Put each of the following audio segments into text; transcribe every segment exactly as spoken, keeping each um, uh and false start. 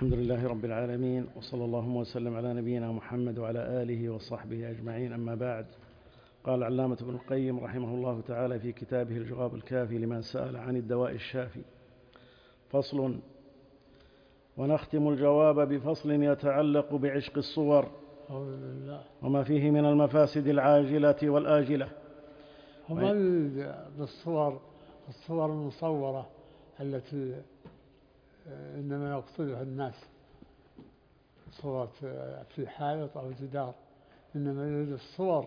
الحمد لله رب العالمين، وصلى الله وسلم على نبينا محمد وعلى آله وصحبه أجمعين، أما بعد. قال العلامة ابن القيم رحمه الله تعالى في كتابه الجواب الكافي لمن سأل عن الدواء الشافي: فصل. ونختم الجواب بفصل يتعلق بعشق الصور وما فيه من المفاسد العاجلة والآجلة. وما بالصور الصور المصورة التي إنما يقصدها الناس، صورة في حائط أو جدار، إنما يريد الصور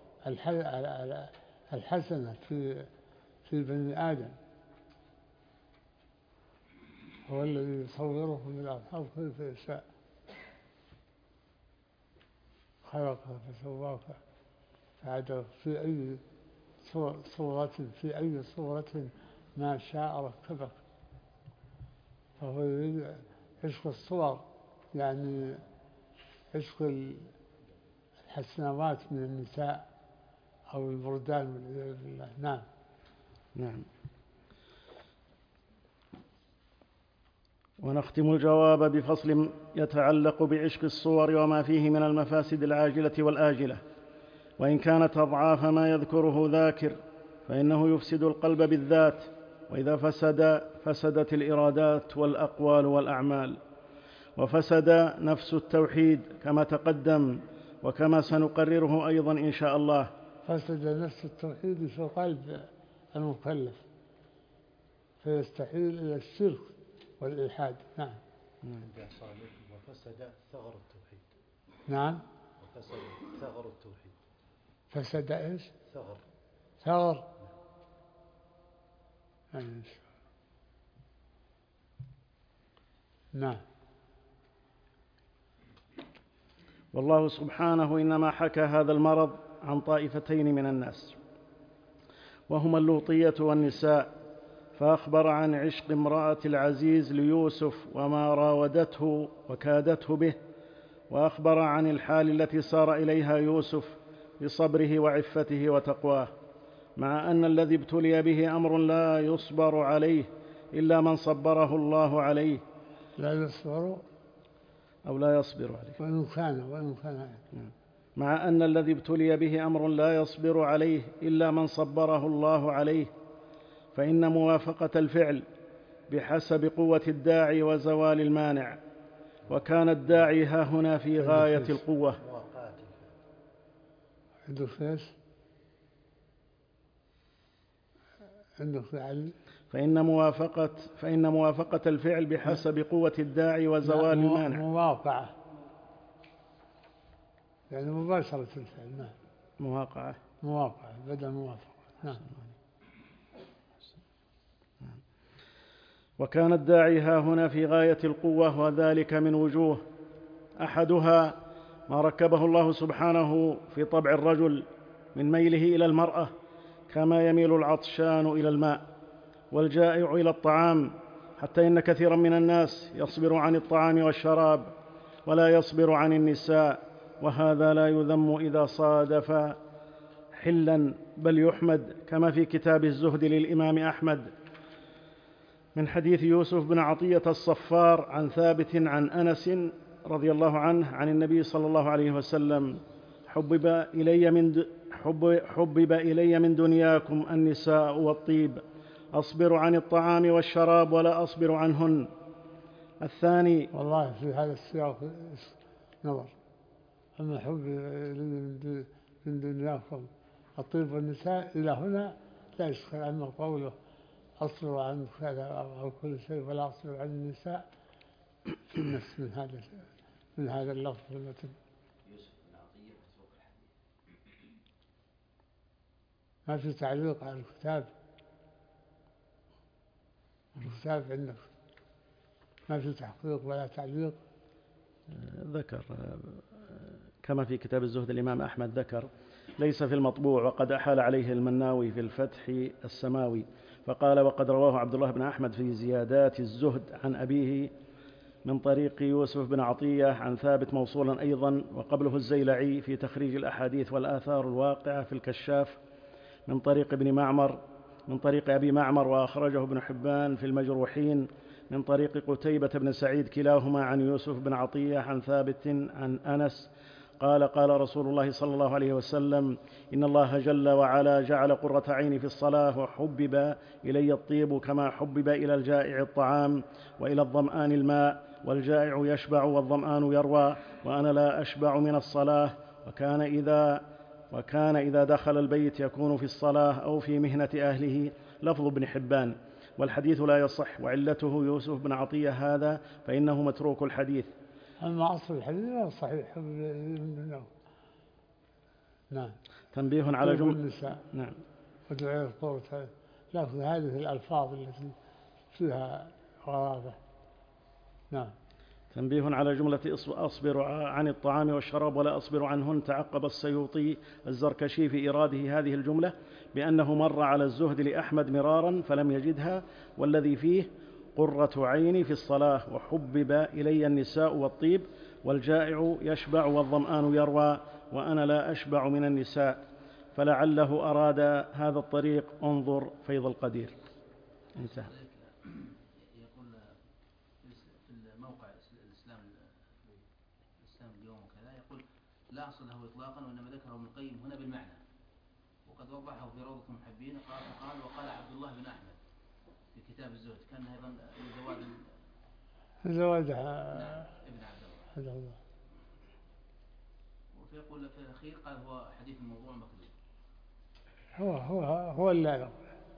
الحسنة في في بني آدم، هو الذي يصوركم الأرحام كيف يشاء، خلقك فسواك فعدلك في أي صورة في أي صورة ما شاء ركبك. فهو يريد عشق الصور، يعني عشق الحسنوات من النساء أو البردان والعياذ بالله. نعم. نعم. ونختم الجواب بفصل يتعلق بعشق الصور وما فيه من المفاسد العاجلة والآجلة. وإن كانت أضعاف ما يذكره ذاكر فإنه يفسد القلب بالذات، وإذا فسد فسدت الإرادات والأقوال والأعمال، وفسد نفس التوحيد كما تقدم وكما سنقرره أيضا إن شاء الله. فسد نفس التوحيد في قلب المكلف فيستحيل إلى الشرك والإلحاد. نعم. وفسد ثغر التوحيد. نعم. وفسد ثغر التوحيد. فسد إيش؟ ثغر. ثغر. نعم. والله سبحانه إنما حكى هذا المرض عن طائفتين من الناس، وهما اللوطية والنساء، فأخبر عن عشق امرأة العزيز ليوسف وما راودته وكادته به، وأخبر عن الحال التي سار إليها يوسف بصبره وعفته وتقواه، مع أن الذي ابتلي به أمر لا يصبر عليه إلا من صبره الله عليه. لا يصبر أو لا يصبر عليه وإن كان وإن كان مع أن الذي ابتلي به أمر لا يصبر عليه إلا من صبره الله عليه، فإن موافقة الفعل بحسب قوة الداعي وزوال المانع، وكان الداعي ها هنا في غاية القوة. عندك فيش عندك فعل فإن موافقة فإن موافقة الفعل بحسب قوة الداعي وزوال المانع. مواقعة يعني مباشرة الفعل. نعم. مواقعة مواقعة بدل موافقة. نعم. وكان الداعي ها هنا في غاية القوة، وذلك من وجوه: أحدها ما ركبه الله سبحانه في طبع الرجل من ميله إلى المرأة، كما يميل العطشان إلى الماء والجائع إلى الطعام، حتى إن كثيرا من الناس يصبر عن الطعام والشراب ولا يصبر عن النساء، وهذا لا يذم إذا صادف حلا، بل يحمد، كما في كتاب الزهد للإمام أحمد من حديث يوسف بن عطية الصفار عن ثابت عن أنس رضي الله عنه عن النبي صلى الله عليه وسلم: حبب إلي من حب حبب إلي من دنياكم النساء والطيب، أصبر عن الطعام والشراب ولا أصبر عنهن. الثاني: والله في هذا السياق نظر، أما حب من دنياكم الطيب والنساء إلى هنا لا يشكل. أما قوله أصبر عن كذا أو كل شيء ولا أصبر عن النساء في النفس من هذا من هذا اللفظ المتن. ما في تعليق على الكتاب. الكتاب عندك ما في تحقيق ولا تعليق. ذكر كما في كتاب الزهد الإمام أحمد، ذكر ليس في المطبوع، وقد أحال عليه المناوي في الفتح السماوي فقال: وقد رواه عبد الله بن أحمد في زيادات الزهد عن أبيه من طريق يوسف بن عطية عن ثابت موصولا أيضا، وقبله الزيلعي في تخريج الأحاديث والآثار الواقعة في الكشاف من طريق ابن معمر من طريق أبي معمر، وأخرجه ابن حبان في المجروحين من طريق قتيبة بن سعيد كلاهما عن يوسف بن عطية عن ثابت عن أنس قال قال رسول الله صلى الله عليه وسلم: إن الله جل وعلا جعل قرة عيني في الصلاة، وحبب إلي الطيب كما حبب إلى الجائع الطعام وإلى الظمآن الماء، والجائع يشبع والظمآن يروى، وأنا لا أشبع من الصلاة. وكان إذا وكان إذا دخل البيت يكون في الصلاة أو في مهنة أهله. لفظ ابن حبان. والحديث لا يصح، وعلته يوسف بن عطية هذا فإنه متروك الحديث. أما أصل الحديث لا صحيح. نعم. تنبيه على جملة النساء. نعم. ودعاء القوة، لكن هذه الألفاظ التي فيها غرابة. نعم. تنبيه على جملة أصبر عن الطعام والشراب ولا أصبر عنهن. تعقب السيوطي الزركشي في إيراده هذه الجملة بأنه مر على الزهد لأحمد مرارا فلم يجدها، والذي فيه قرة عيني في الصلاة، وحبب إلي النساء والطيب، والجائع يشبع والظمآن يروى، وأنا لا أشبع من النساء، فلعله أراد هذا الطريق. انظر فيض القدير. انتهى. يقول في الموقع الإسلام الإسلام اليوم وكذا، يقول لا أصل له إطلاقا، وإنما ذكره ابن القيم هنا بالمعنى، وقد وضحه في روضة المحبين قال قال وقال عبد الله بن أحمد في كتاب الزهد، كان أيضا زواج زواج ابن عبد الله. وفي يقول في الأخير قال هو حديث الموضوع مكذوب. هو هو هو اللي.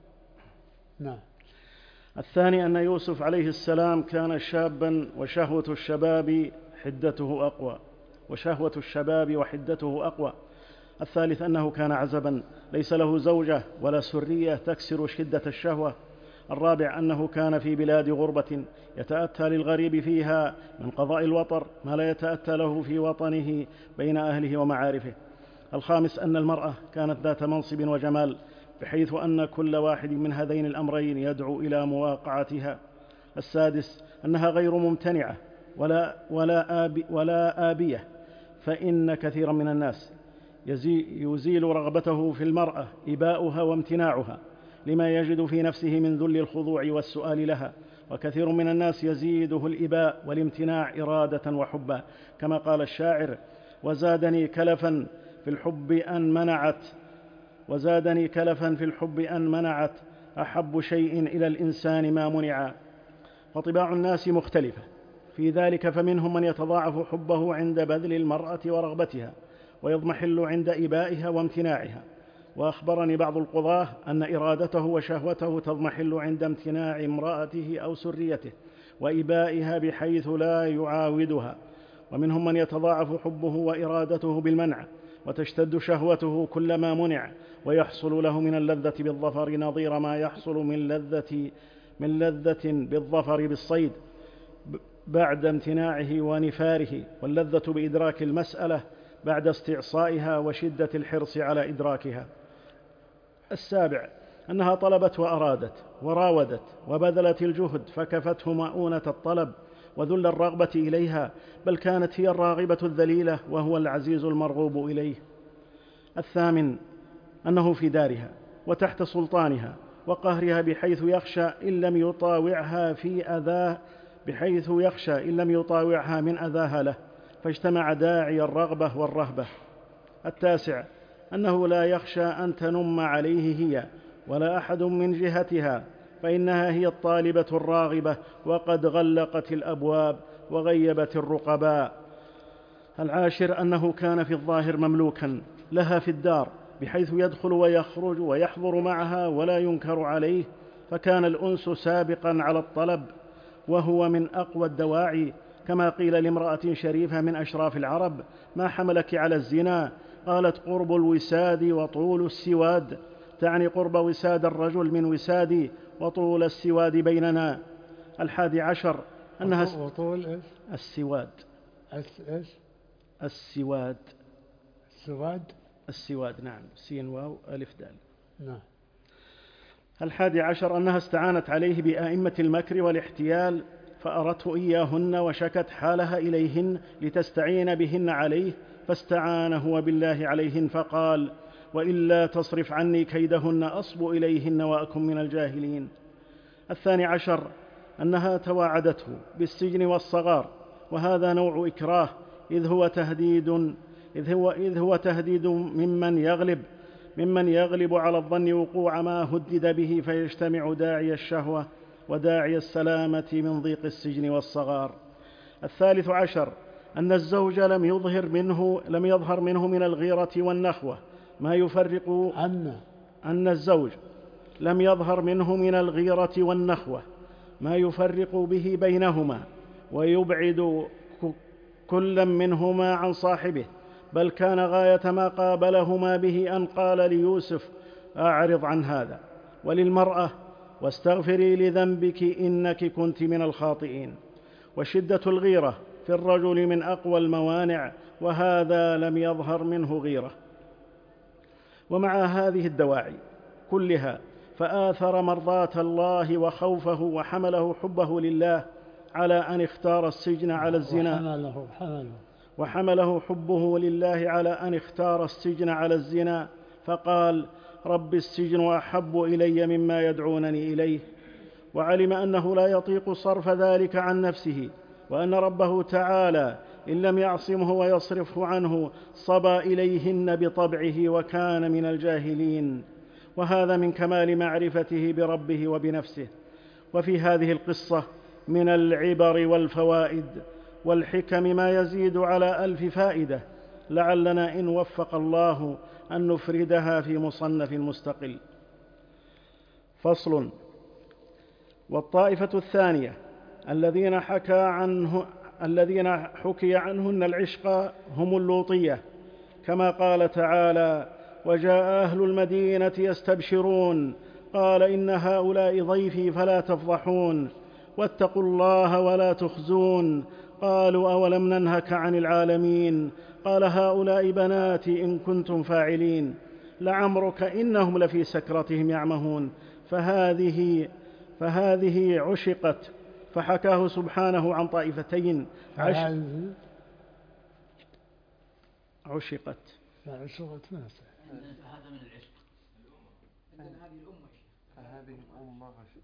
نعم. الثاني أن يوسف عليه السلام كان شابا، وشهوة الشباب حدته أقوى وشهوة الشباب وحدته أقوى. الثالث أنه كان عزبا ليس له زوجة ولا سرية تكسر شدة الشهوة. الرابع أنه كان في بلاد غربة يتأتى للغريب فيها من قضاء الوطر ما لا يتأتى له في وطنه بين أهله ومعارفه. الخامس أن المرأة كانت ذات منصب وجمال، بحيث أن كل واحد من هذين الأمرين يدعو إلى مواقعتها. السادس أنها غير ممتنعة ولا, ولا, آب ولا آبية، فإن كثيرا من الناس يزيل رغبته في المرأة إباؤها وامتناعها لما يجد في نفسه من ذل الخضوع والسؤال لها، وكثير من الناس يزيده الإباء والامتناع إرادة وحبا، كما قال الشاعر: وزادني كلفا في الحب أن منعت وزادني كلفا في الحب أن منعت أحب شيء إلى الإنسان ما منع. وطباع الناس مختلفة في ذلك، فمنهم من يتضاعف حبه عند بذل المرأة ورغبتها، ويضمحل عند إبائها وامتناعها. وأخبرني بعض القضاة أن إرادته وشهوته تضمحل عند امتناع امرأته أو سريته وإبائها بحيث لا يعاودها. ومنهم من يتضاعف حبه وإرادته بالمنع، وتشتد شهوته كلما منع، ويحصل له من اللذة بالظفر نظير ما يحصل من لذة من لذة بالظفر بالصيد بعد امتناعه ونفاره، واللذة بإدراك المسألة بعد استعصائها وشدة الحرص على إدراكها. السابع أنها طلبت وأرادت وراودت وبذلت الجهد، فكفته مؤونة الطلب وذل الرغبة إليها، بل كانت هي الراغبة الذليلة وهو العزيز المرغوب إليه. الثامن أنه في دارها وتحت سلطانها وقهرها، بحيث يخشى إن لم يطاوعها في أذاه بحيث يخشى إن لم يطاوعها من أذاها له، فاجتمع داعي الرغبة والرهبة. التاسع أنه لا يخشى أن تنم عليه هي ولا أحد من جهتها، فإنها هي الطالبة الراغبة، وقد غلقت الأبواب وغيبت الرقباء. العاشر أنه كان في الظاهر مملوكا لها في الدار، بحيث يدخل ويخرج ويحضر معها ولا ينكر عليه، فكان الأنس سابقا على الطلب، وهو من أقوى الدواعي، كما قيل لامرأة شريفة من أشراف العرب: ما حملك على الزنا؟ قالت: قرب الوساد وطول السواد، تعني قرب وساد الرجل من وسادي وطول السواد بيننا. الحادي عشر أنها وطول إيش؟ السواد. إيش؟ السواد. السواد. السواد، نعم، سين واو ألف دال. نعم. الحادي عشر أنها استعانت عليه بأئمة المكر والاحتيال، فأرته إياهن وشكت حالها إليهن لتستعين بهن عليه، فاستعان هو بالله عليهن فقال: وإلا تصرف عني كيدهن أصب إليهن وأكن من الجاهلين. الثاني عشر أنها تواعدته بالسجن والصغار، وهذا نوع إكراه، إذ هو تهديد إذ هو, إذ هو تهديد ممن يغلب ممن يغلب على الظن وقوع ما هدد به، فيجتمع داعي الشهوة وداعي السلامة من ضيق السجن والصغار. الثالث عشر أن الزوج لم يظهر منه لم يظهر منه من الغيرة والنخوة ما يفرق أن أن الزوج لم يظهر منه من الغيرة والنخوة ما يفرق به بينهما ويبعد كلا منهما عن صاحبه، بل كان غاية ما قابلهما به أن قال ليوسف: أعرض عن هذا. وللمرأة: واستغفري لذنبك إنك كنت من الخاطئين. وشدة الغيرة في الرجل من أقوى الموانع، وهذا لم يظهر منه غيرة. ومع هذه الدواعي كلها فآثر مرضاة الله وخوفه، وحمله حبه لله على أن اختار السجن على الزنا وحمله, حمله وحمله حبه لله على أن اختار السجن على الزنا، فقال: رب السجن أحب إلي مما يدعونني إليه. وعلم أنه لا يطيق صرف ذلك عن نفسه، وأن ربه تعالى إن لم يعصمه ويصرفه عنه صبى إليهن بطبعه، وكان من الجاهلين، وهذا من كمال معرفته بربه وبنفسه. وفي هذه القصة من العبر والفوائد والحكم ما يزيد على ألف فائدة، لعلنا إن وفق الله أن نفردها في مصنف مستقل. فصل. والطائفة الثانية الذين حكى عنه الذين حكي عنهن العشق هم اللوطية، كما قال تعالى: وجاء أهل المدينة يستبشرون قال إن هؤلاء ضيفي فلا تفضحون واتقوا الله ولا تخزون قالوا أولم ننهك عن العالمين قال هؤلاء بناتي إن كنتم فاعلين لعمرك إنهم لفي سكرتهم يعمهون فهذه فهذه عشقت. فحكاه سبحانه عن طائفتين عش... عشقت عشقت ما هذا من العشق. عندنا هذه الأمة فهذه الأمة عشق.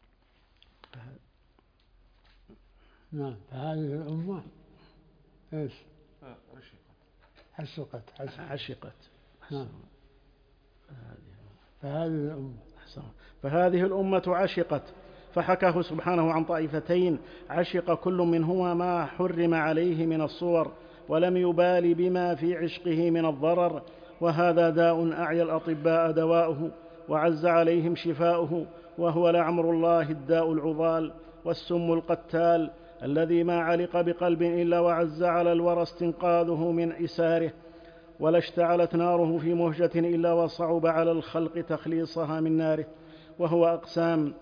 نعم فهذه الأمة ايش؟ عشقت عشقت عشقت نعم فهذه الأمة فهذه الأمة عشقت. فحكاه سبحانه عن طائفتين عشق كل منهما ما حرم عليه من الصور ولم يبال بما في عشقه من الضرر، وهذا داء أعيا الأطباء دواؤه وعز عليهم شفاؤه، وهو لعمر الله الداء العضال والسم القتال الذي ما علق بقلب إلا وعز على الورى استنقاذه من إساره، ولا اشتعلت ناره في مهجة إلا وصعب على الخلق تخليصها من ناره. وهو أقسام،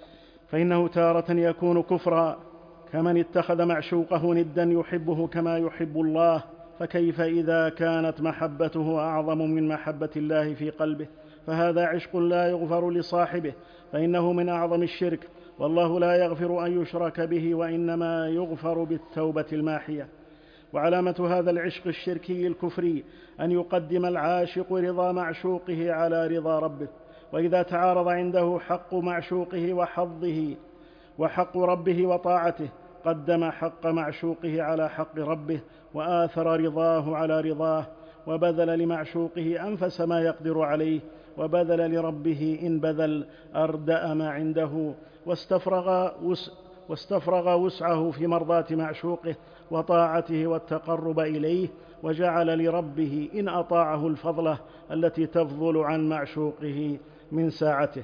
فإنه تارة يكون كفرا كمن اتخذ معشوقه ندا يحبه كما يحب الله، فكيف إذا كانت محبته أعظم من محبة الله في قلبه؟ فهذا عشق لا يغفر لصاحبه، فإنه من أعظم الشرك، والله لا يغفر أن يشرك به، وإنما يغفر بالتوبة الماحية. وعلامة هذا العشق الشركي الكفري أن يقدم العاشق رضا معشوقه على رضا ربه، وإذا تعارض عنده حق معشوقه وحظه وحق ربه وطاعته قدم حق معشوقه على حق ربه، وآثر رضاه على رضاه، وبذل لمعشوقه أنفس ما يقدر عليه، وبذل لربه إن بذل أردأ ما عنده، واستفرغ, وس واستفرغ وسعه في مرضاة معشوقه وطاعته والتقرب إليه، وجعل لربه إن أطاعه الفضلة التي تفضل عن معشوقه من ساعته.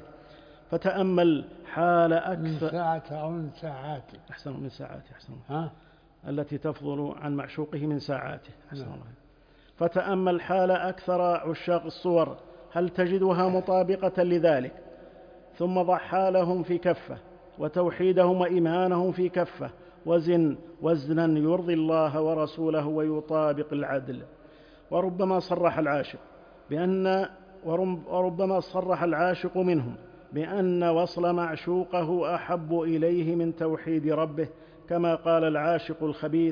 فتأمل حال أكثر من ساعته أو من ساعاته أحسن من ساعاته أحسن ها؟ التي تفضل عن معشوقه من ساعاته أحسن الله. فتأمل حال أكثر عشاق الصور، هل تجدها مطابقة لذلك؟ ثم ضع حالهم في كفة وتوحيدهم وإيمانهم في كفة، وزن وزنا يرضي الله ورسوله ويطابق العدل. وربما صرح العاشق بأن وربما صرح العاشق منهم بأن وصل معشوقه أحب إليه من توحيد ربه، كما قال العاشق الخبيث: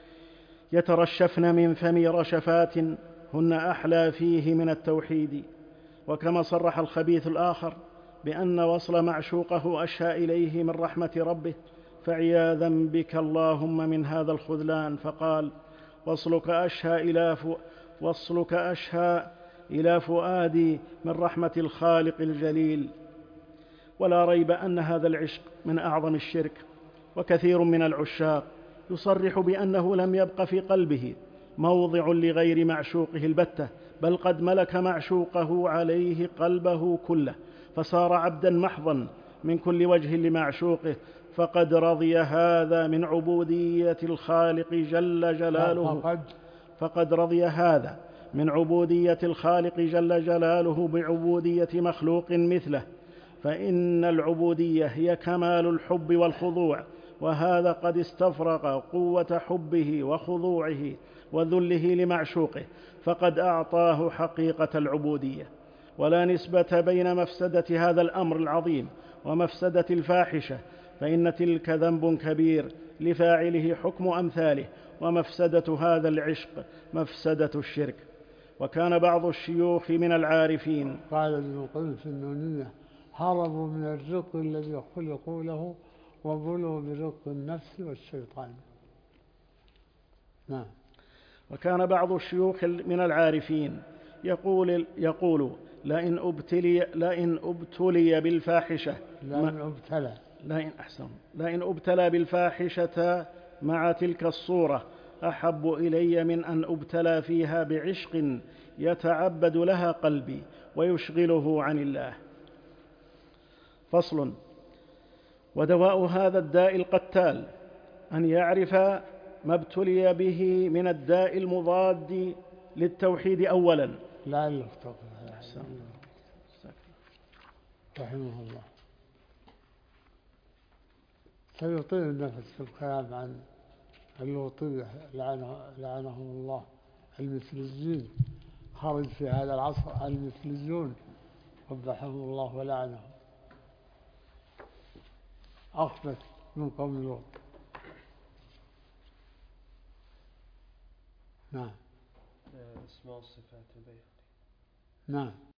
يترشفن من فم رشفات هن أحلى فيه من التوحيد. وكما صرح الخبيث الآخر بأن وصل معشوقه أشهى إليه من رحمة ربه، فعياذا بك اللهم من هذا الخذلان، فقال: وصلك أشهى إلى ف... وصلك أشهى إلى فؤادي من رحمة الخالق الجليل. ولا ريب أن هذا العشق من أعظم الشرك، وكثير من العشاق يصرح بأنه لم يبق في قلبه موضع لغير معشوقه البتة، بل قد ملك معشوقه عليه قلبه كله، فصار عبدا محضا من كل وجه لمعشوقه، فقد رضي هذا من عبودية الخالق جل جلاله فقد فقد رضي هذا من عبودية الخالق جل جلاله بعبودية مخلوق مثله، فإن العبودية هي كمال الحب والخضوع، وهذا قد استفرغ قوة حبه وخضوعه وذله لمعشوقه، فقد أعطاه حقيقة العبودية. ولا نسبة بين مفسدة هذا الأمر العظيم ومفسدة الفاحشة، فإن تلك ذنب كبير لفاعله حكم أمثاله، ومفسدة هذا العشق مفسدة الشرك. وكان بعض الشيوخ من العارفين، قال ابن القيم في النونية: هربوا من الرق الذي خلقوا له وبلوا برق النفس والشيطان. نعم. وكان بعض الشيوخ من العارفين يقول, يقول لئن أبتلي, لئن أبتلي بالفاحشة لئن أبتلى لئن أحسن لئن أبتلى بالفاحشة مع تلك الصورة أحب إلي من أن أبتلى فيها بعشق يتعبد لها قلبي ويشغله عن الله. فصل. ودواء هذا الداء القتال أن يعرف ما ابتلي به من الداء المضاد للتوحيد أولا. لا يفتق رحمه الله. سيطيل النفس في الكلام عن اللوطية لعنه لعنهم الله، المثليين، خرج في هذا العصر المثليون قبحهم الله ولعنهم، أخبث من قوم لوط. نعم. اسماء الصفات البيهقي. نعم.